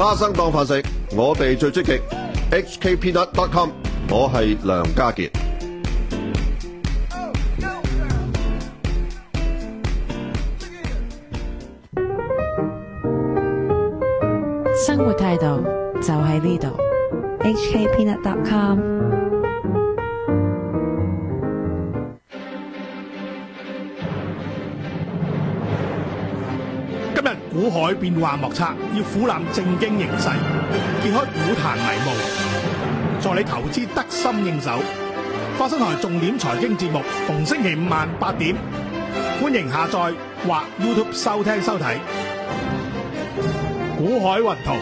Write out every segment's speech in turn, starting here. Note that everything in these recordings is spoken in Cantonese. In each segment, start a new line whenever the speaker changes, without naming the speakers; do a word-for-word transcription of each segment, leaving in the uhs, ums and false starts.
花生當飯食，我哋最積極。H K Peanut dot com， 我係梁家傑。
生活態度就喺呢度。
H K Peanut dot com。
今日股海變幻莫測，要俯覽正經形勢，揭開股壇迷霧，助你投資得心應手。花生台重點財經節目，逢星期五晚八點，歡迎下載或 YouTube 收聽收睇。股海雲圖。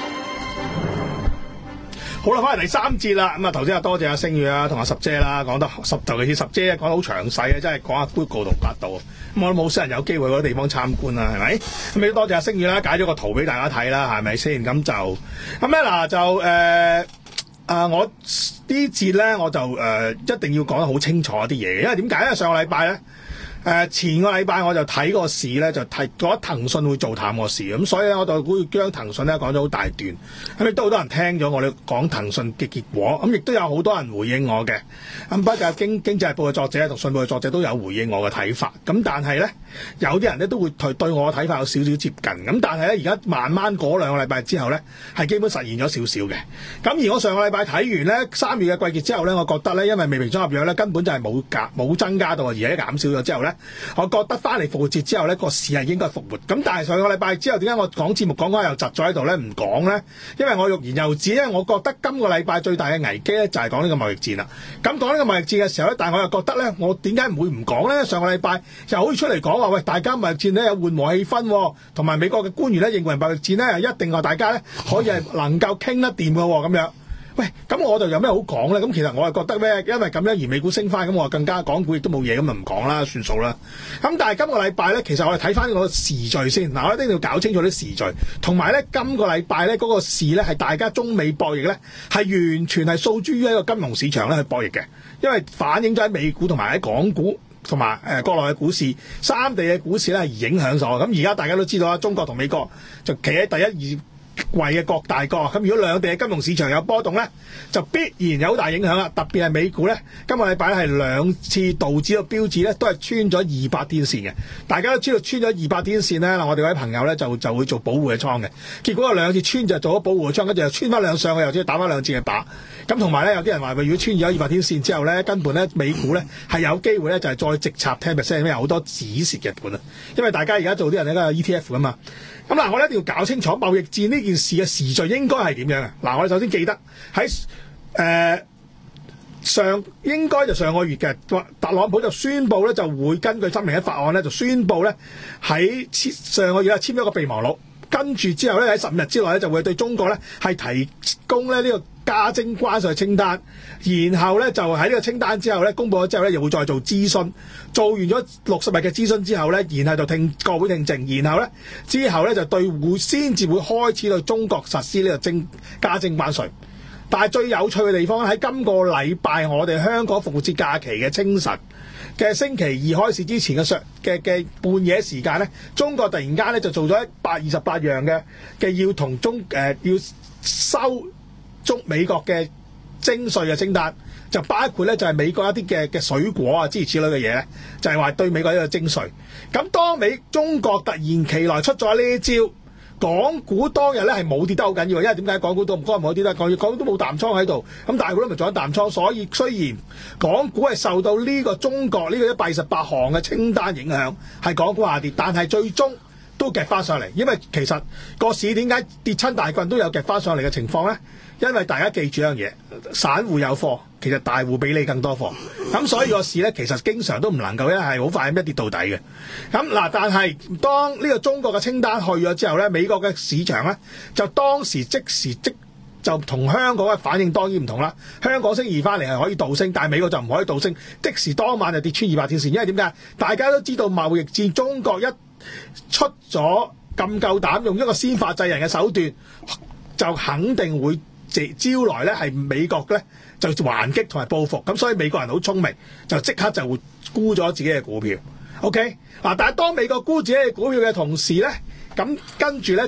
好啦，翻嚟第三節啦。咁啊，頭先啊，多謝阿星宇啊，同阿十姐啦，講得十，尤其是十姐講得好詳細啊，真係講下 Google 同百度。咁我都冇少人有機會嗰啲地方參觀啦，係咪？咁亦都多謝阿星宇啦，解咗個圖俾大家睇啦，係咪先？咁就咁咧嗱，就誒啊、呃，我呢節咧我就誒、呃、一定要講得好清楚一啲嘢嘅，因為點解咧？上個禮拜咧。誒、呃、前個禮拜我就睇個市咧，就睇覺得騰訊會做淡個市，咁所以咧我就會將騰訊咧講咗好大段，咁亦都好多人聽咗我哋講騰訊嘅結果，咁亦都有好多人回應我嘅，咁不過經經濟日報嘅作者同信報嘅作者都有回應我嘅睇法，咁但係咧有啲人咧都會對對我嘅睇法有少少接近，咁但係咧而家慢慢過兩個禮拜之後咧係基本實現咗少少嘅，咁而我上個禮拜睇完咧三月嘅季結之後咧，我覺得咧因為未平倉合約咧根本就係冇減冇增加到，而係減少咗之後咧。我覺得翻嚟復活節之後呢個市係應該復活。咁但係上個禮拜之後，點解我講節目講講又窒咗喺度呢？唔講呢？因為我欲言又止，因為我覺得今個禮拜最大嘅危機呢，就係講呢個貿易戰啦。咁講呢個貿易戰嘅時候呢，但係我又覺得呢，我點解唔會唔講呢？上個禮拜又好似出嚟講話，喂，大家貿易戰呢有緩和氣氛，同埋美國嘅官員呢認為貿易戰呢一定話大家呢可以係能夠傾得掂嘅咁樣。喂，咁我就有咩好講咧？咁其實我係覺得咩？因為咁樣而美股升翻，咁我更加港股亦都冇嘢，咁就唔講啦，算數啦。咁但係今個禮拜咧，其實我哋睇翻個時序先。嗱，我一定要搞清楚啲時序，同埋咧今個禮拜咧嗰個市咧係大家中美博弈咧係完全係訴諸於一個金融市場咧去博弈嘅，因為反映咗喺美股同埋喺港股同埋誒國內嘅股市三地嘅股市咧係影響咗。咁而家大家都知道啦，中國同美國就企喺第一二位嘅各大國，咁如果兩地嘅金融市場有波動咧，就必然有好大影響啦。特別係美股咧，今個禮拜係兩次道指嘅標誌咧都係穿咗二百天線嘅。大家都知道穿咗二百天線咧，嗱我哋嗰啲朋友咧就就會做保護嘅倉嘅。結果有兩次穿就做咗保護嘅倉，跟住又穿翻兩上去，又即係打翻兩次嘅靶。咁同埋咧有啲人話，如果穿咗二百天線之後咧，根本咧美股咧係有機會咧就係再直插 ten percent， 因為有好多止蝕嘅盤啊。因為大家而家做啲人咧有 E T F 噶嘛。咁嗱，我哋一定要搞清楚貿易戰呢件事嘅時序應該係點樣嘅。嗱，我哋首先記得喺誒、呃、上應該就上個月嘅，特朗普就宣布咧就會根據三零一法案咧就宣布咧喺上個月咧簽咗個備忘錄，跟住之後咧喺十五日之內咧就會對中國咧係提供咧呢個加徵關稅清單，然後咧就喺呢個清單之後咧公佈咗之後咧又會再做諮詢，做完咗六十日嘅諮詢之後咧，然後就聽國會聽證，然後咧之後咧就對會先至會開始對中國實施呢個徵加徵關稅。但係最有趣嘅地方喺今個禮拜我哋香港復活節假期嘅清晨嘅星期二開市之前嘅上嘅嘅半夜時間咧，中國突然間咧就做咗一百二十八樣嘅嘅要同中誒、呃、要收中美國嘅徵稅嘅清單，就包括咧就係美國一啲嘅嘅水果啊諸如此類嘅嘢咧，就係話對美國一個徵稅。咁當美中國突然其來出咗呢一招，港股當日咧係冇跌得好緊要，因為點解港股都唔該冇跌得，港股都冇淡倉喺度，咁大股都咪做緊淡倉，所以雖然港股係受到呢個中國呢個一百二十八項嘅清單影響，係港股下跌，但係最終都夾翻上嚟，因為其實個市點解跌親大棍都有夾翻上嚟嘅情況咧？因為大家記住一樣嘢，散戶有貨，其實大戶比你更多貨，咁所以個市咧其實經常都唔能夠咧係好快咁一跌到底嘅。咁嗱，但係當呢個中國嘅清單去咗之後咧，美國嘅市場咧就當時即時即就同香港嘅反應當然唔同啦。香港升二翻嚟係可以倒升，但係美國就唔可以倒升，即時當晚就跌穿二百天線。因為點解？大家都知道貿易戰，中國一出咗咁夠膽用一個先發制人嘅手段，就肯定會招來咧係美國咧就還擊同埋報復，咁所以美國人好聰明，就即刻就會沽咗自己嘅股票。OK 嗱，但係當美國沽自己嘅股票嘅同時咧，咁跟住咧就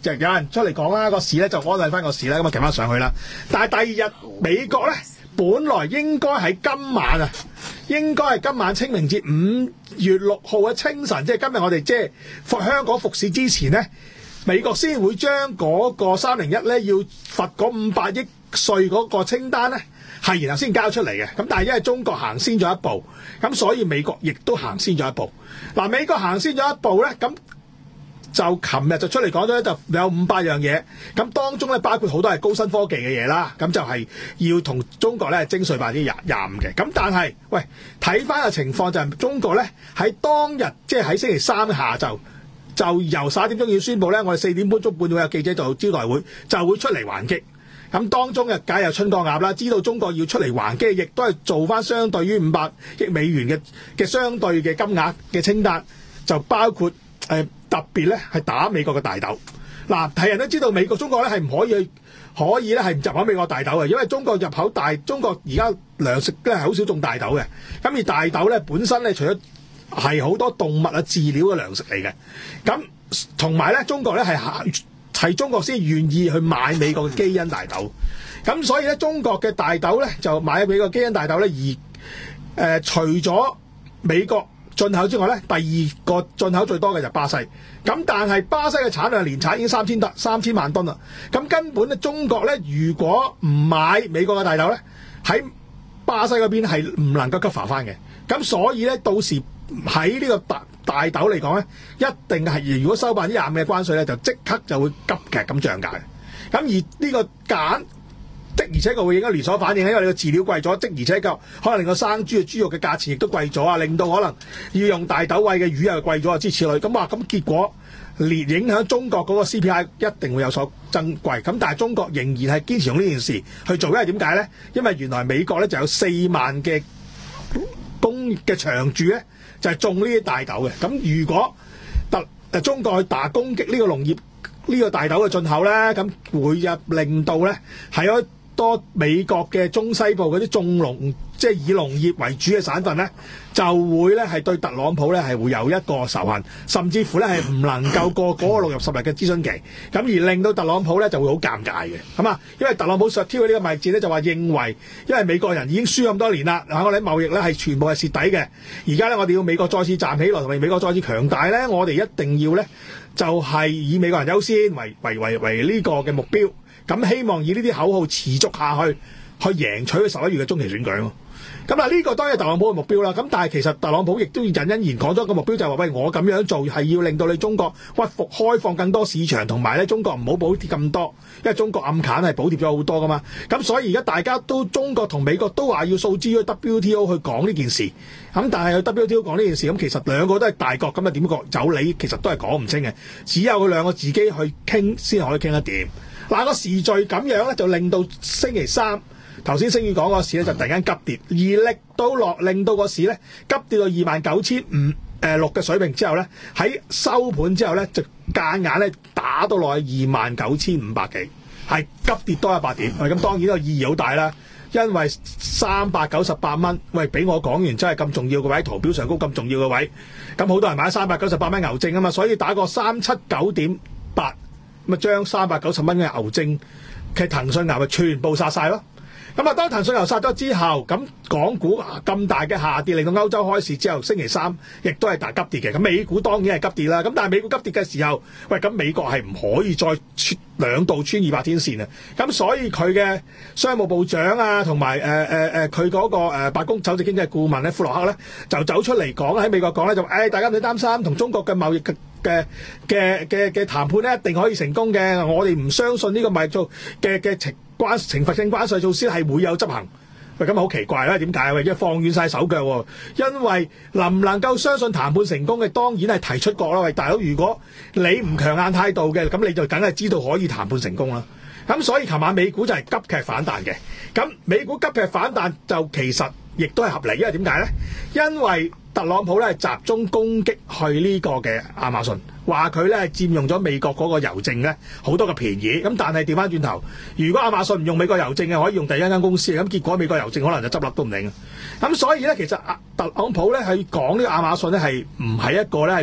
就有人出嚟講啦，個市咧就安慰翻個市啦，咁啊騎翻上去啦。但係第二日美國咧，本來應該喺今晚啊，應該係今晚清明節五月六號嘅清晨，即係今日我哋即係復香港復市之前咧，美國先會將嗰個三零一咧要罰嗰五百億稅嗰個清單咧，係然後先交出嚟嘅。咁但係因為中國行先咗一步，咁所以美國亦都行先咗一步。嗱，美國行先咗一步咧，咁就琴日就出嚟講咗咧，就有五百樣嘢，咁當中咧包括好多係高新科技嘅嘢啦，咁就係要同中國咧徵稅百分之廿廿五嘅。咁但係喂，睇翻個情況就係中國咧喺當日即係喺星期三下晝就由十一點鐘要宣佈咧，我哋四點半鐘半會有記者做招待會，就會出嚟還擊。咁當中嘅梗係有春江鴨啦，知道中國要出嚟還擊，亦都係做翻相對於五百億美元嘅嘅相對嘅金額嘅清單，就包括誒、呃、特別咧係打美國嘅大豆。嗱，係人都知道美國中國咧係唔可以去可以咧係入口美國大豆嘅，因為中國入口大中國而家糧食咧係好少種大豆嘅。咁而大豆咧本身咧除咗係好多動物啊飼料嘅糧食嚟嘅，咁同埋咧中國咧係係中國先願意去買美國嘅基因大豆，咁所以咧中國嘅大豆咧就買美國基因大豆咧，而誒、呃、除咗美國進口之外咧，第二個進口最多嘅就係巴西，咁但係巴西嘅產量年產已經三千噸三千萬噸啦，咁根本咧中國咧如果唔買美國嘅大豆咧，喺巴西嗰邊係唔能夠急浮翻嘅，咁所以咧到時喺呢個大大豆嚟講咧，一定係如果收百分之廿五嘅關稅咧，就即刻就會急劇咁漲價嘅。咁而呢個揀的而且確會影響連鎖反應，因為你個飼料貴咗，即而且確可能令個生豬嘅豬肉嘅價錢亦都貴咗啊，令到可能要用大豆餵嘅魚又貴咗啊，諸如此類。咁話咁結果連影響中國嗰個 C P I 一定會有所增貴。咁但係中國仍然係堅持用呢件事去做，因為點解咧？因為原來美國咧就有四萬嘅公嘅長住咧。就係種呢啲大豆嘅，咁如果特誒中國去打攻擊呢個農業呢、呢個大豆嘅進口咧，咁會入令到咧係好多美國嘅中西部嗰啲種農即係以農業為主嘅省份咧，就會咧係對特朗普咧係會有一個仇恨，甚至乎咧係唔能夠過嗰個六入十日嘅諮詢期，咁而令到特朗普咧就會好尷尬嘅，咁啊，因為特朗普實挑嘅呢個貿易戰咧就話認為，因為美國人已經輸咁多年啦，我哋貿易咧係全部係蝕底嘅，而家咧我哋要美國再次站起來，同埋美國再次強大咧，我哋一定要咧就係以美國人優先為為為為呢個嘅目標，咁希望以呢啲口號持續下去，去贏取佢十一月嘅中期選舉咯。咁嗱，呢個當然係特朗普嘅目標啦。咁但係其實特朗普亦都要隱隱然講咗個目標，就係話：喂，我咁樣做係要令到你中國屈服，開放更多市場，同埋咧中國唔好補貼咁多，因為中國暗砍係補貼咗好多噶嘛。咁所以而家大家都中國同美國都話要訴諸於 W T O 去講呢件事。咁但係去 W T O 講呢件事，咁其實兩個都係大國，咁啊點講走理其實都係講唔清嘅。只有佢兩個自己去傾先可以傾得掂。嗱，個時序咁樣咧，就令到星期三。頭先星宇講個市咧就突然間急跌，而力到落令到個市咧急跌到二萬九千五誒六嘅水平之後咧，喺收盤之後咧就間硬咧打到落去二萬九千五百幾，係急跌多一百點。咁當然呢個意義好大啦，因為三百九十八蚊，喂，俾我講完真係咁重要嘅位，圖表上高咁重要嘅位，咁好多人買三百九十八蚊牛證啊嘛，所以打個三七九點八，咁啊將三百九十蚊嘅牛證嘅騰訊牛咪全部殺晒咯。咁啊，當騰訊牛殺咗之後，咁港股咁大嘅下跌，令到歐洲開市之後，星期三亦都係大急跌嘅。咁美股當然係急跌啦。咁但係美股急跌嘅時候，喂，咁美國係唔可以再穿兩度穿二百天線啊。咁所以佢嘅商務部長啊，同埋誒誒誒佢嗰個誒白宮首席經濟顧問咧，庫洛克咧，就走出嚟講喺美國講咧，就誒、哎、大家唔使擔心，同中國嘅貿易嘅嘅嘅嘅嘅談判咧一定可以成功嘅。我哋唔相信呢個貿易做嘅嘅情。關懲罰性關稅措施係會有執行，喂，咁好奇怪啦，點解？喂，因為放軟晒手腳喎，因為能唔能夠相信談判成功嘅，當然係提出國啦。喂，大佬，如果你唔強硬態度嘅，咁你就梗係知道可以談判成功啦。咁所以琴晚美股就係急劇反彈嘅，咁美股急劇反彈就其實亦都係合理，因為點解咧？因為特朗普咧集中攻擊去呢個嘅亞馬遜，話佢咧係佔用咗美國嗰個郵政咧好多嘅便宜。咁但係調翻轉頭，如果亞馬遜唔用美國郵政嘅，可以用第一間公司，咁結果美國郵政可能就執笠都唔定啊。咁所以咧，其實特朗普咧去講呢個亞馬遜咧係唔係一個咧係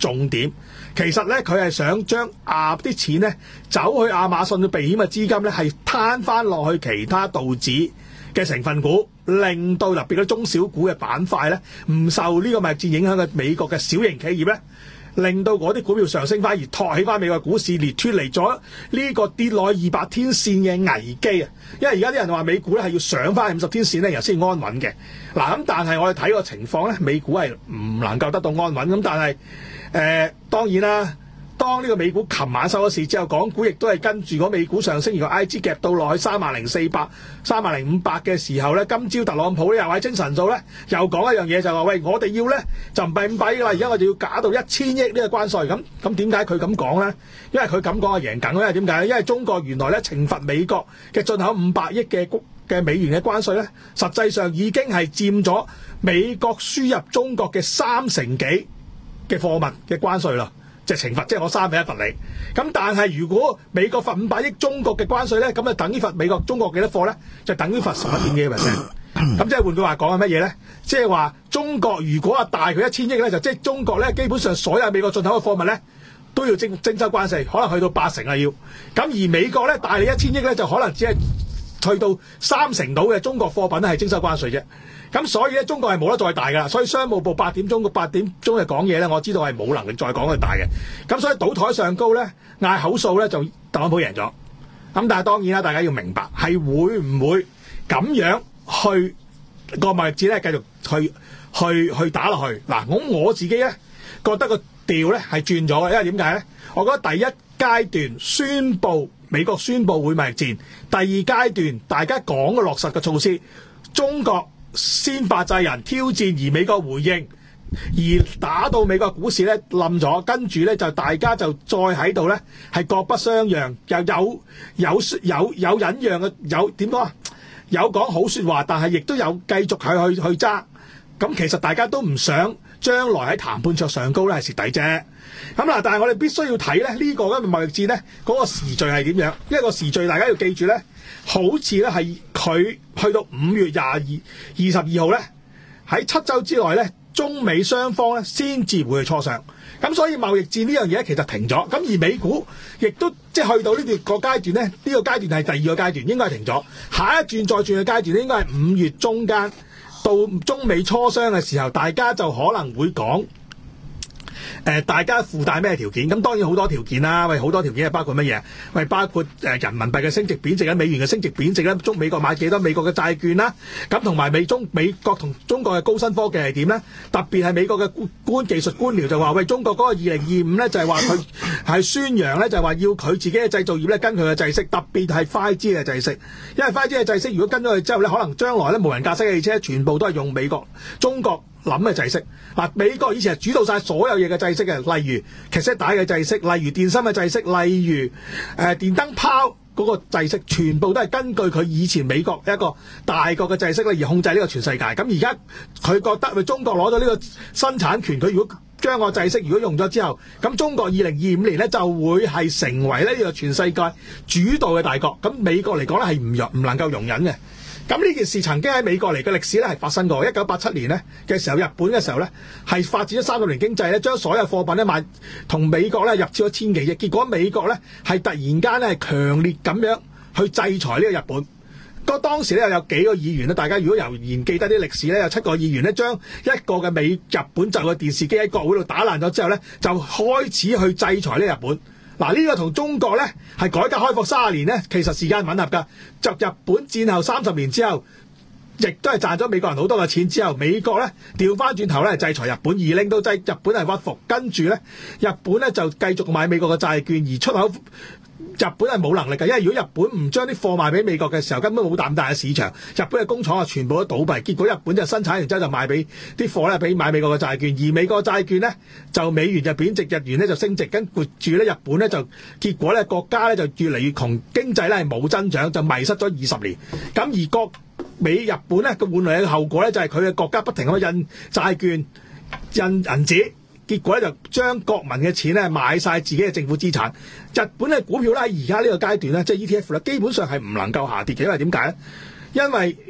重點。其實咧，佢係想將亞啲錢咧走去亞馬遜嘅避險嘅資金咧，係攤翻落去其他道指嘅成分股，令到特別嗰中小股嘅板塊咧唔受呢個貿易戰影響嘅美國嘅小型企業咧，令到嗰啲股票上升翻，而托起翻美國股市，而脱離咗呢個跌落二百天線嘅危機啊！因為而家啲人話美股咧係要上翻五十天線咧，然後先安穩嘅。嗱咁，但係我哋睇個情況咧，美股係唔能夠得到安穩。咁但係誒、呃、當然啦，當呢個美股琴晚收咗市之後，港股亦都係跟住嗰美股上升，而個 I G 夾到落去三萬零四百、三萬零五百嘅時候咧，今朝特朗普咧又喺精神數咧又講一樣嘢，就話喂，我哋要咧就唔係五百億啦，而家我哋要假到一千億呢個關稅。咁咁點解佢咁講咧？因為佢咁講係贏緊，因為點解咧？因為中國原來咧懲罰美國嘅進口五百億嘅嘅美元嘅關稅咧，實際上已經係佔咗美國輸入中國嘅三成幾嘅貨物嘅關稅啦。即係懲罰，即係我三比一罰你。咁但係如果美國罰五百億中國嘅關稅咧，咁就等於罰美國中國幾多貨咧？就等於罰十一點幾個 percent。咁即係換句話講係乜嘢咧？即係話中國如果啊大佢一千億咧，就即係中國咧基本上所有美國進口嘅貨物咧都要徵徵收關稅，可能去到八成啊要。咁而美國咧大你一千億咧，就可能只係去到三成到嘅中國貨品係徵收關稅啫。咁所以咧，中國係冇得再大㗎，所以商務部八點鐘八點鐘嘅講嘢咧，我知道係冇能力再講佢大嘅。咁所以賭台上高咧，嗌口數咧就特朗普贏咗。咁但係當然啦，大家要明白係會唔會咁樣去個貿易戰咧繼續去去去打落去嗱？咁我自己咧覺得個調咧係轉咗嘅，因為點解咧？我覺得第一階段宣佈美國宣佈會貿易戰，第二階段大家講嘅落實嘅措施，中國先發制人挑戰，而美國回應，而打到美國股市咧冧咗，跟住咧就大家就再喺度咧係各不相讓，又有有有有忍讓嘅，有點講啊？有講好説話，但係亦都有繼續去去去揸。咁其實大家都唔想將來喺談判桌上高咧係蝕底啫。咁嗱，但係我哋必須要睇咧呢個嘅貿易戰咧嗰個時序係點樣？因為個時序大家要記住咧，好似咧係佢去到五月廿二、二十二號咧，喺七週之內咧，中美雙方咧先至會去磋商。咁所以貿易戰呢樣嘢其實停咗。咁而美股亦都即係去到呢段個階段咧，呢、呢個階段係第二個階段，應該係停咗。下一轉再轉嘅階段咧，應該係五月中間到中美磋商嘅時候，大家就可能會講。誒、呃，大家附帶咩條件？咁當然好多條件啦。喂，好多條件係包括乜嘢？喂，包括誒、呃、人民幣嘅升值貶值啦，美元嘅升值貶值啦，中美國買幾多美國嘅債券啦。咁同埋美中美國同中國嘅高新科技係點咧？特別係美國嘅官官技術官僚就話：喂，中國嗰個二零二五咧就係話佢係宣揚咧，就係話要佢自己嘅製造業咧跟佢嘅制式，特別係 五 G 嘅制式。因為 五 G 嘅制式如果跟咗佢之後咧，可能將來咧無人駕駛汽車全部都係用美國、中國諗嘅制式。嗱，美國以前係主導晒所有嘢嘅制式嘅，例如卡式帶嘅制式，例如電芯嘅制式，例如誒、呃、電燈泡嗰個制式，全部都係根據佢以前美國一個大國嘅制式咧而控制呢個全世界。咁而家佢覺得佢中國攞咗呢個生產權，佢如果將個制式如果用咗之後，咁中國二零二五年咧就會係成為咧呢個全世界主導嘅大國。咁美國嚟講咧係唔容唔能夠容忍嘅。咁呢件事曾經喺美國嚟嘅歷史咧係發生過。一九八七年咧嘅時候，日本嘅時候咧係發展咗三十年經濟咧，將所有貨品咧賣同美國咧入超咗千幾億。結果美國咧係突然間咧係強烈咁樣去制裁呢個日本。個當時咧有幾個議員咧，大家如果仍然記得啲歷史咧，有七個議員咧將一個嘅美日本就嘅電視機喺國會度打爛咗之後咧，就開始去制裁呢個日本。嗱，呢個同中國咧係改革開放三十年咧，其實時間吻合㗎。就日本戰後三十年之後，亦都係賺咗美國人好多嘅錢之後，美國咧調翻轉頭咧制裁日本，而令到制日本係屈服。跟住咧，日本咧就繼續買美國嘅債券，而出口日本係冇能力嘅，因為如果日本唔將啲貨賣俾美國嘅時候，根本冇咁大嘅市場。日本嘅工廠啊，全部都倒閉。結果日本就生產完之後就賣俾啲貨咧，俾買美國嘅債券，而美國債券咧就美元就貶值，日元咧就升值，跟住咧日本咧就結果咧國家咧就越嚟越窮，經濟咧係冇增長，就迷失咗二十年。咁而國美日本咧個換嚟嘅後果咧就係佢嘅國家不停咁印債券、印銀紙。結果咧就將國民嘅錢咧買晒自己嘅政府資產。日本嘅股票咧喺而家呢個階段咧，即係 E T F 咧，基本上係唔能夠下跌嘅，因為點解咧？因為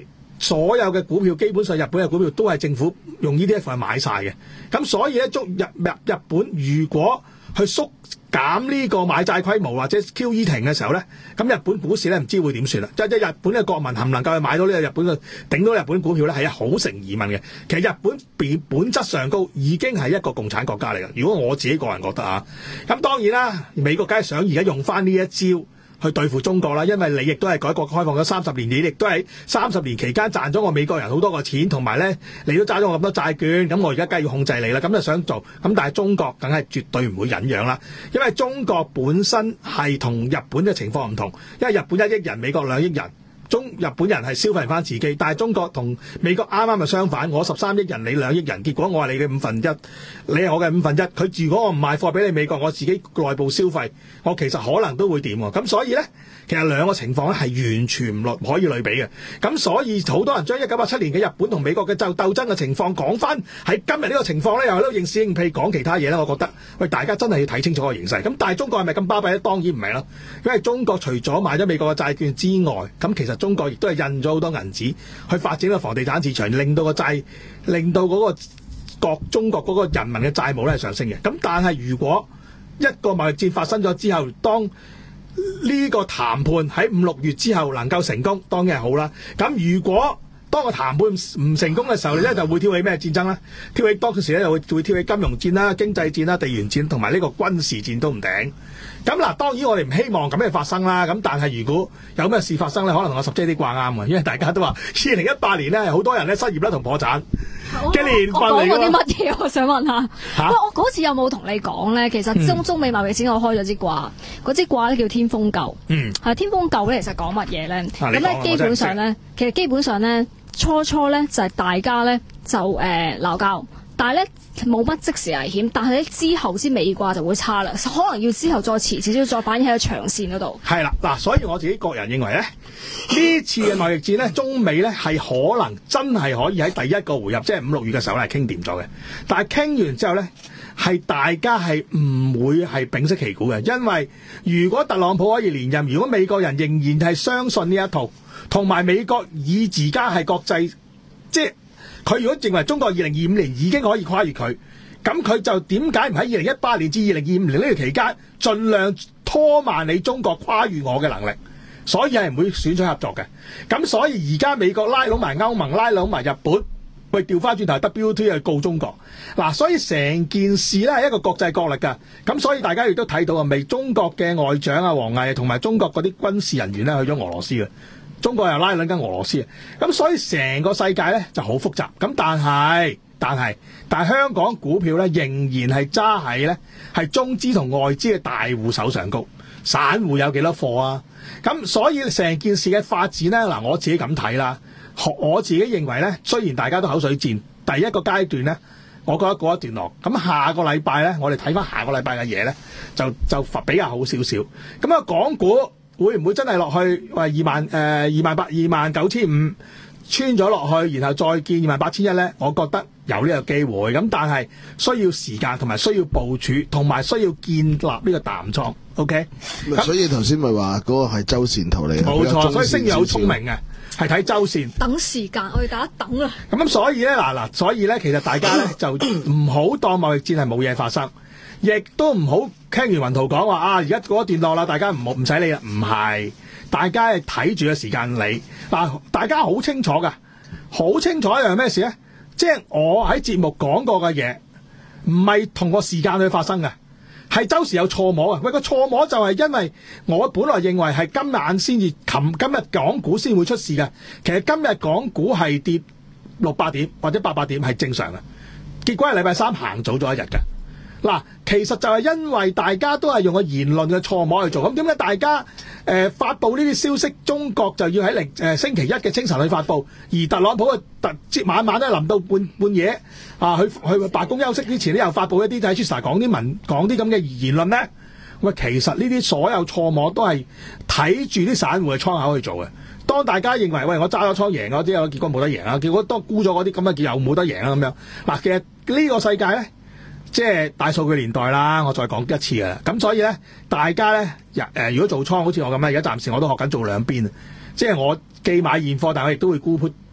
所有嘅股票基本上日本嘅股票都係政府用 E T F 去買晒嘅。咁所以咧，中日日日本如果去縮減呢個買債規模或者 Q E 停嘅時候咧，咁日本股市咧唔知會點算啦。即係日本嘅國民能唔能夠去買到呢個日本嘅頂到日本股票咧，係好成疑問嘅。其實日本本本質上高已經係一個共產國家嚟嘅。如果我自己個人覺得啊，咁當然啦，美國梗係想而家用翻呢一招去對付中國啦，因為你亦都係改革開放咗三十年，你亦都係三十年期間賺咗我美國人好多個錢，同埋咧你都揸咗我咁多債券，咁我而家梗係要控制你啦，咁就想做，咁但係中國梗係絕對唔會忍讓啦，因為中國本身係同日本嘅情況唔同，因為日本一億人，美國兩億人。中日本人係消費翻自己，但係中國同美國啱啱就相反，我十三億人，你兩億人，結果我係你嘅五分一，你係我嘅五分一。佢如果我唔賣貨俾你美國，我自己內部消費，我其實可能都會點喎。咁所以咧，其實兩個情況咧係完全唔可以類比嘅。咁所以好多人將一九八七年嘅日本同美國嘅鬥鬥爭嘅情況講翻喺今日呢個情況咧，又喺度認屎認屁講其他嘢咧。我覺得喂，大家真係要睇清楚個形勢。咁但係中國係咪咁巴閉咧？當然唔係啦，因為中國除咗買咗美國嘅債券之外，咁其實中國亦都係印咗好多銀紙去發展個房地產市場，令到個債，令到嗰個國中國嗰個人民嘅債務咧係上升嘅。咁但係如果一個貿易戰發生咗之後，當呢個談判喺五六月之後能夠成功，當然係好啦。咁如果當個談判唔成功嘅時候，你咧就會挑起咩戰爭咧？挑起當時咧就會會挑起金融戰啦、經濟戰啦、地緣戰同埋呢個軍事戰都唔定。咁嗱，當然我哋唔希望咁嘅發生啦。咁但係如果有咩事發生咧，可能同我十姐啲掛啱嘅，因為大家都話二零一八年咧好多人咧失業啦同破產嘅年份嚟㗎。
我講過啲乜嘢？我想問下。
嚇！
喂，我嗰次有冇同你講咧？其實中中美貿易戰我開咗支卦，嗰支卦咧叫天風姤。嗯。係天風姤咧，其實講乜嘢咧？咁咧基本上咧，其實基本上咧。初初咧就係、是、大家咧就誒鬧交，但係咧冇乜即時危險，但係咧之後先尾卦就會差啦，可能要之後再遲少少再反映喺個長線嗰度。係啦，嗱，所以我自己個人認為咧，呢次嘅貿易戰咧，中美咧係可能真係可以喺第一個回合，即係五六月嘅時候咧係傾掂咗嘅，但係傾完之後咧係大家係唔會係屏息旗鼓嘅，因為如果特朗普可以連任，如果美國人仍然係相信呢一套。同埋美國以自家係國際，即係佢如果認為中國二零二五年已經可以跨越佢，咁佢就點解唔喺二零一八年至二零二五年呢個期間，盡量拖慢你中國跨越我嘅能力？所以係唔會選取合作嘅。咁所以而家美國拉攏埋歐盟，拉攏埋日本，喂調翻轉頭 W T O 去告中國。嗱，所以成件事咧係一個國際角力㗎。咁所以大家亦都睇到啊，未中國嘅外長啊王毅同埋中國嗰啲軍事人員咧去咗俄羅斯嘅。中國又拉攏緊俄羅斯，咁所以成個世界咧就好複雜。咁但係，但係，但係香港股票咧仍然係揸喺咧係中資同外資嘅大戶手上高，散戶有幾多貨啊？咁所以成件事嘅發展咧，嗱我自己咁睇啦，我自己認為咧，雖然大家都口水戰，第一個階段咧，我覺得過一段落。咁下個禮拜咧，我哋睇翻下個禮拜嘅嘢咧，就就比較好少少。咁啊，港股。會唔會真係落去？喂，二萬誒二萬八二萬九千五穿咗落去，然後再見二萬八千一咧？我覺得有呢個機會，咁但係需要時間，同埋需要部署，同埋需要建立呢個淡倉。OK，
所以頭先咪話嗰個係周線圖嚟嘅，
冇錯。所以星月好聰明嘅，係睇周線。
等時間，我哋大家等啊。
咁咁，所以咧嗱嗱，所以咧其實大家咧就唔好當貿易戰係冇嘢發生。亦都唔好傾完雲圖講話啊！而家嗰一段落啦，大家唔好唔使理啦。唔係，大家係睇住個時間理嗱，大家好清楚噶，好清楚一樣咩事咧？即係我喺節目講過嘅嘢，唔係同個時間去發生嘅，係周時有錯摸啊！喂，個錯摸就係因為我本來認為係今晚先至，琴今日港股先會出事嘅。其實今日港股係跌六百點或者八百點係正常嘅，結果係禮拜三行早咗一日嘅。嗱，其實就係因為大家都係用個言論嘅錯摸去做，咁點解大家誒、呃、發布呢啲消息，中國就要喺零誒星期一嘅清晨去發布，而特朗普嘅特即晚晚咧臨到半半夜啊，去去白宮休息之前咧又發布一啲喺 Twitter 講啲文講啲咁嘅言論咧，喂，其實呢啲所有錯摸都係睇住啲散戶嘅倉口去做嘅。當大家認為喂我揸咗倉贏嗰啲，結果冇得贏啊，結果當沽咗嗰啲咁啊，又冇得贏啊咁樣。嗱，其實呢個世界咧。即係大數據年代啦，我再講一次啊！咁所以咧，大家咧，誒、呃，如果做倉好似我咁咧，而家暫時我都學緊做兩邊啊！即係我既買現貨，但係我亦都會沽 put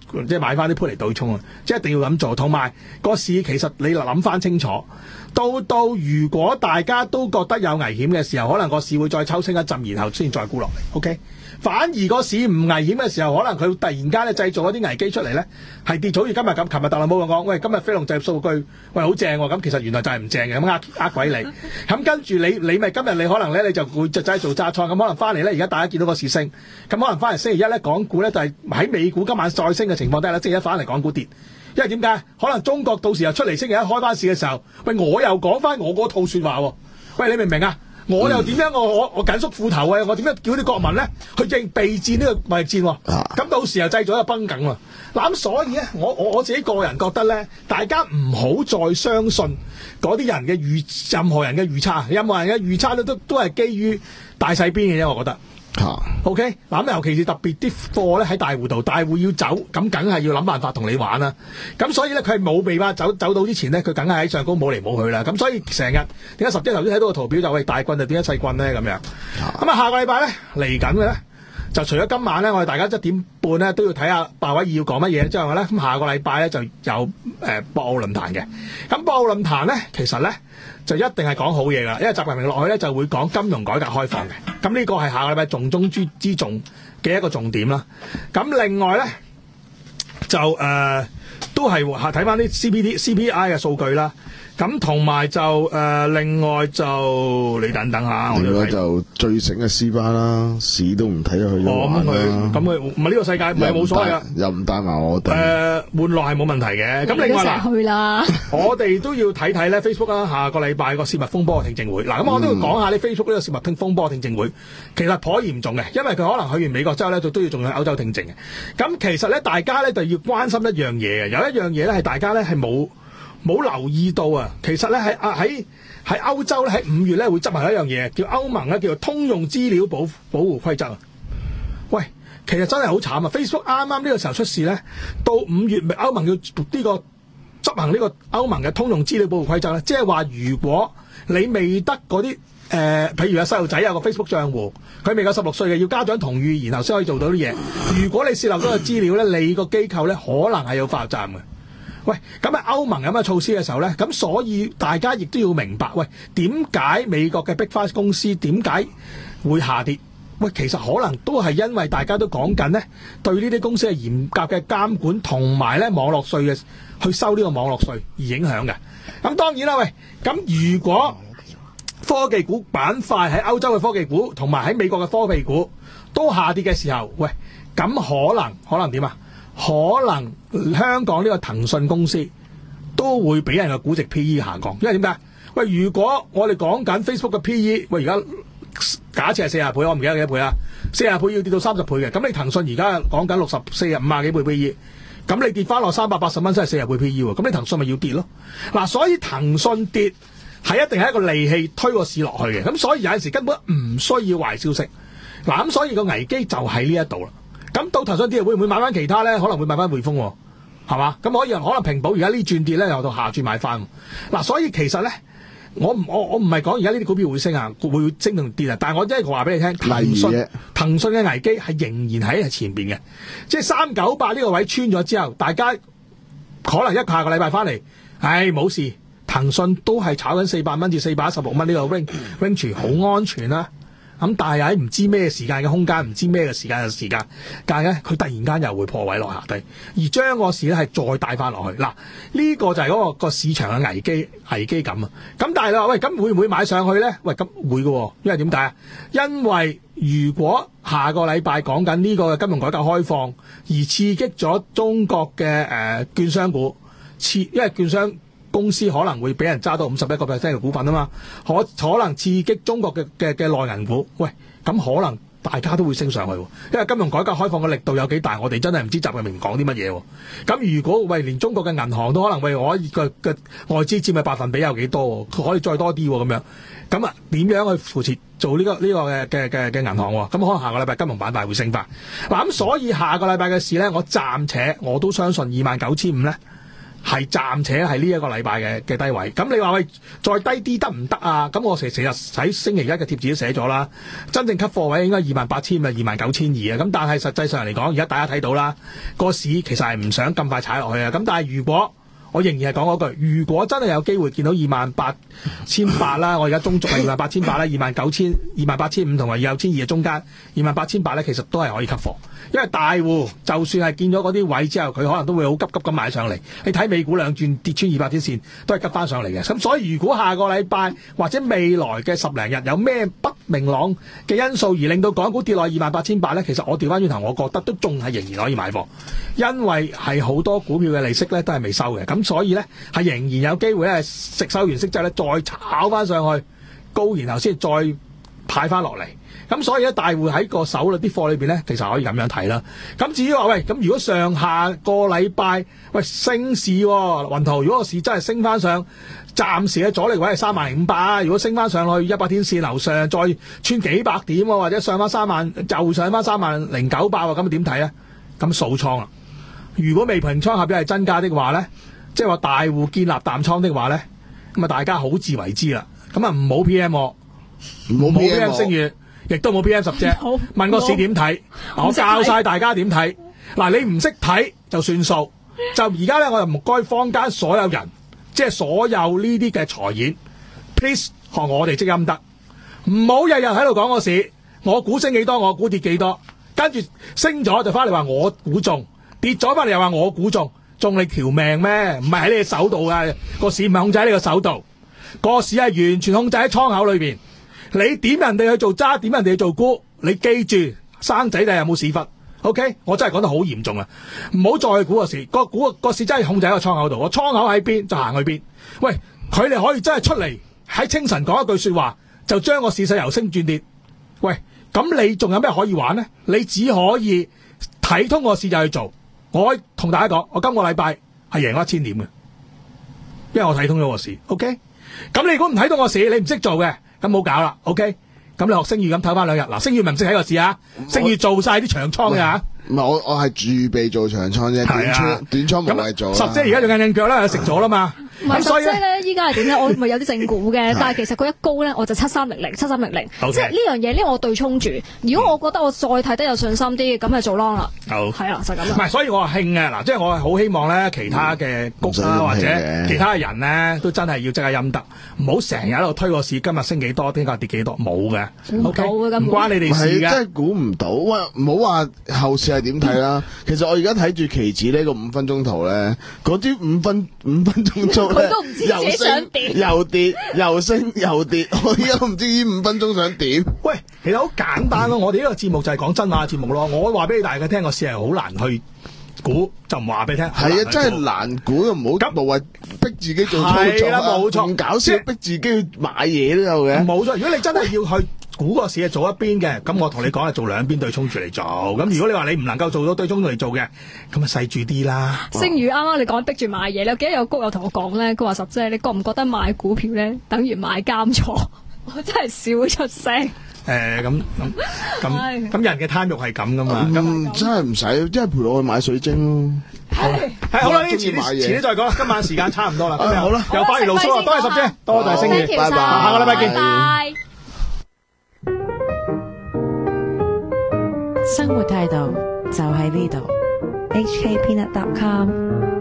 即係買翻啲 put 嚟對沖啊！即係一定要咁做。同埋個市其實你諗翻清楚，到到如果大家都覺得有危險嘅時候，可能個市會再抽升一陣，然後先再沽落嚟。OK。反而個市唔危險嘅時候，可能佢突然間咧製造一啲危機出嚟咧，係跌咗。好似今日咁，琴日特朗普講，喂，今日非農就業數據，喂，好正喎。咁其實原來就係唔正嘅，咁呃呃鬼你。咁跟住你，你咪今日你可能咧，你就會就走去做揸倉。咁可能翻嚟咧，而家大家見到個市升，咁可能翻嚟星期一咧，港股咧就係喺美股今晚再升嘅情況底下咧，星期一翻嚟港股跌。因為點解？可能中國到時又出嚟星期一開翻市嘅時候，喂，我又講翻我嗰套説話喎。喂，你明唔明啊？我又點樣？我我我緊縮褲頭啊！我點樣叫啲國民咧去應備戰呢個貿易戰？咁到時又製造一個崩梗喎。嗱咁所以咧，我我我自己個人覺得咧，大家唔好再相信嗰啲人嘅預，任何人嘅預測，任何人嘅預測咧都都係基於大細邊嘅啫。我覺得。O K， 嗱尤其是特別啲貨咧喺大戶度，大戶要走，咁梗係要諗辦法同你玩啦。咁所以咧，佢係冇備嘛，走走到之前咧，佢梗係喺上高冇嚟冇去啦。咁所以成日點解十隻頭先睇到個圖表就係大棍就點解細棍咧咁樣？咁啊下個禮拜咧嚟緊嘅咧，就除咗今晚咧，我哋大家一點半咧都要睇下鮑威爾要講乜嘢之後咧，咁下個禮拜咧就有誒、呃、博鰲論壇嘅。咁博鰲論壇咧，其實咧就一定係講好嘢噶，因為習近平落去咧就會講金融改革開放嘅。咁呢個係下個禮拜重中之之重嘅一個重點啦。咁另外咧就誒、呃、都係睇翻啲 C P D C P I 嘅數據啦。咁同埋就誒、呃，另外就你等等下，
另外就最醒嘅 C 巴啦，市都唔睇咗佢咗玩啦。
咁佢唔係呢個世界唔係冇所謂噶，
又唔帶埋我哋。誒、
呃，玩樂係冇問題嘅。咁另外嗱，
去啦
我哋都要睇睇咧 Facebook 啦，下個禮拜個泄密風波嘅聽證會。嗱，咁我都要講下呢 Facebook 呢個泄密聽風波聽證會，其實頗嚴重嘅，因為佢可能去完美國之後咧，就都要仲去歐洲聽證嘅。咁其實咧，大家咧就要關心一樣嘢嘅，有一樣嘢咧係大家咧係冇。冇留意到啊！其實咧喺啊喺喺歐洲咧喺五月咧會執行一樣嘢，叫歐盟咧叫做通用資料保保護規則啊！喂，其實真係好慘啊 ！Facebook 啱啱呢個時候出事咧，到五月咪歐盟要呢個執行呢個歐盟嘅通用資料保護規則咧，即係話如果你未得嗰啲誒，譬如有細路仔有個 Facebook 賬戶，佢未夠十六歲嘅，要家長同意，然後先可以做到啲嘢。如果你泄漏咗個資料咧，你個機構咧可能係有法律責任嘅。喂，咁啊歐盟有咩措施嘅時候咧，咁所以大家亦都要明白，喂，點解美國嘅 Big Five 公司點解會下跌？喂，其實可能都係因為大家都講緊咧，對呢啲公司係嚴格嘅監管，同埋咧網絡稅嘅去收呢個網絡稅而影響嘅。咁當然啦，喂，咁如果科技股板塊喺歐洲嘅科技股同埋喺美國嘅科技股都下跌嘅時候，喂，咁可能可能點啊？可能香港呢個騰訊公司都會俾人嘅估值 P E 下降，因為點解？喂，如果我哋講緊 Facebook 嘅 P E， 喂，而家假設係四十倍，我唔記得幾多倍啦，四十倍要跌到三十倍嘅，咁你騰訊而家講緊六十四十五啊幾倍 P E， 咁你跌翻落三百八十蚊，真係四十倍 P E 喎，咁你騰訊咪要跌咯？嗱，所以騰訊跌係一定係一個利器推個市落去嘅，咁所以有陣時根本唔需要壞消息，嗱，咁所以個危機就喺呢一度啦。咁到騰訊跌會唔會買翻其他咧？可能會買翻匯豐，係嘛？咁可以可能平保而家呢轉跌咧，又到下轉買翻。嗱，所以其實咧，我唔我我唔係講而家呢啲股票會升啊，會升同跌啊。但係我真係話俾你聽，騰訊騰訊嘅危機係仍然喺前邊嘅，即係三九八呢個位穿咗之後，大家可能一下個禮拜翻嚟，唉冇事，騰訊都係炒緊四百蚊至四百一十六蚊呢個 range range 好安全啦。咁但係喺唔知咩時間嘅空間，唔知咩嘅時間嘅時間，但係咧佢突然間又會破位落下低，而將個市咧係再帶翻落去。嗱，呢個就係嗰、嗰個個市場嘅危機危機感啊！咁但係你話喂，咁會唔會買上去咧？喂，咁會嘅，因為點解啊？因為如果下個禮拜講緊呢個金融改革開放，而刺激咗中國嘅誒、呃、券商股，刺因為券商公司可能會俾人揸到五十一個 percent 嘅股份啊嘛，可可能刺激中國嘅嘅嘅內銀股，喂，咁可能大家都會升上去，因為金融改革開放嘅力度有幾大，我哋真係唔知習近平講啲乜嘢。咁如果喂連中國嘅銀行都可能喂我嘅嘅外資佔嘅百分比有幾多，佢可以再多啲咁樣，咁啊點樣去扶持做呢、這個呢、這個嘅嘅嘅嘅銀行？咁可能下個禮拜金融板塊會升翻。嗱，咁所以下個禮拜嘅事咧，我暫且我都相信二萬九千五咧。 係暫且係呢一個禮拜嘅嘅低位。咁你話喂再低啲得唔得啊？咁我成成日喺星期一嘅貼紙都寫咗啦，真正吸貨位應該二萬八千啊，二萬九千二啊。咁但係實際上嚟講，而家大家睇到啦，個市其實係唔想咁快踩落去啊。咁但係如果我仍然係講嗰句，如果真係有機會見到二萬八千八啦，我而家中軸係二萬八千八啦，二萬九千、二萬八千五同埋二萬九千二嘅中間，二萬八千八咧，其實都係可以吸貨，因為大戶就算係見咗嗰啲位之後，佢可能都會好急急咁買上嚟。你睇美股兩轉跌穿二百天線，都係急翻上嚟嘅。咁所以如果下個禮拜或者未來嘅十零日有咩不明朗嘅因素而令到港股跌落二萬八千八咧，其實我調翻轉頭，我覺得都仲係仍然可以買貨，因為係好多股票嘅利息咧都係未收嘅。咁所以咧係仍然有機會咧食收完息之後咧再炒翻上去高，然後先再派翻落嚟。咁所以咧大戶喺個手裏啲貨裏邊咧，其實可以咁樣睇啦。咁至於話喂，咁如果上下個禮拜喂升市喎，雲圖如果個市真係升翻上，暫時嘅阻力位係三萬零五百啊。如果升翻上去一百天線樓上，再穿幾百點喎，或者上翻三萬，就上翻三萬零九百喎，咁點睇咧？咁數倉啦。如果未平倉合約係增加的話咧，即係話大戶建立淡倉的話咧，咁啊大家好自為之啦。咁啊唔好 P M 我，唔好 P M 星月，亦都冇 P M 十啫。問個市點睇，我教晒大家點睇。嗱，你唔識睇就算數。就而家咧，我就唔該坊間所有人，即係所有呢啲嘅財演 ，please 學我哋積陰德，唔好日日喺度講個市，我估升幾多，我估跌幾多，跟住升咗就翻嚟話我估中，跌咗翻嚟又話我估中。中你條命咩？唔係喺你嘅手度啊！個市唔係控制喺你嘅手度，個市係完全控制喺倉口裏邊。你點人哋去做揸，點人哋去做沽，你記住生仔你有冇屎忽 ？OK， 我真係講得好嚴重啊！唔好再去估個市，個估個市真係控制喺個倉口度，個倉口喺邊就行去邊。喂，佢哋可以真係出嚟喺清晨講一句說話，就將個市勢由升轉跌。喂，咁你仲有咩可以玩呢？你只可以睇通個市就去做。我可以同大家講，我今個禮拜係贏咗一千點嘅，因為我睇通咗個市。OK，咁你如果唔睇通個市，你唔識做嘅，咁冇搞啦。OK，咁你學星宇咁唞翻兩日。嗱，星宇咪唔識睇個市啊，星宇做晒啲長倉嘅吓。
唔係我我係預備做長倉啫，短倉短倉冇謂做。
十姐而家仲硬硬腳啦，食咗啦嘛。
唔係十姐咧，依家係點咧？我咪有啲正股嘅，但係其實佢一高咧，我就七三零零、七三零零，即係呢樣嘢呢，我對沖住。如果我覺得我再睇得有信心啲，咁就做 long 啦。好，係啦，就咁啦。唔係，所以我係興嘅嗱，即係我係好希望咧，其他嘅谷啦或者其他嘅人咧，都真係要積下陰德，唔好成日喺度推個市，今日升幾多，聽日跌幾多，冇嘅。O K，唔關你哋事嘅。
真係估唔到，喂，唔好話後市係點睇啦。其實我而家睇住期指呢個五分鐘圖咧，嗰啲五分五分鐘圖咧，
都唔知自己想點，
又跌又升又跌，我而家都唔知呢五分鐘想點。
喂，其實好簡單咯，我哋呢個節目就係講真話節目咯。我話俾大家聽，個市係好難去估，就唔話俾你聽。
係啊，真係難估，唔好無謂逼自己做操作。
係啦，冇錯，
唔搞笑，逼自己去買嘢都有嘅。
冇錯，如果你真係要去估個市係做一邊嘅，咁我同你講係做兩邊對沖住嚟做。咁如果你話你唔能夠做到對沖嚟做嘅，咁啊細住啲啦。
星宇啱啱你講逼住買嘢，你記得有谷友同我講咧，佢話十姐，你覺唔覺得買股票咧等於買監錯？我真係笑出聲。
誒，咁咁咁咁人嘅貪欲係咁噶嘛？
咁真係唔使，即係陪我去買水晶咯。
係好啦，呢啲遲啲遲啲再講啦。今晚時間差唔多啦。
今日好啦，
又翻嚟盧叔，多謝十姐，多謝星宇，
拜拜，
下個禮拜見。
拜。
生活態度就喺呢度。
H K Peanut dot com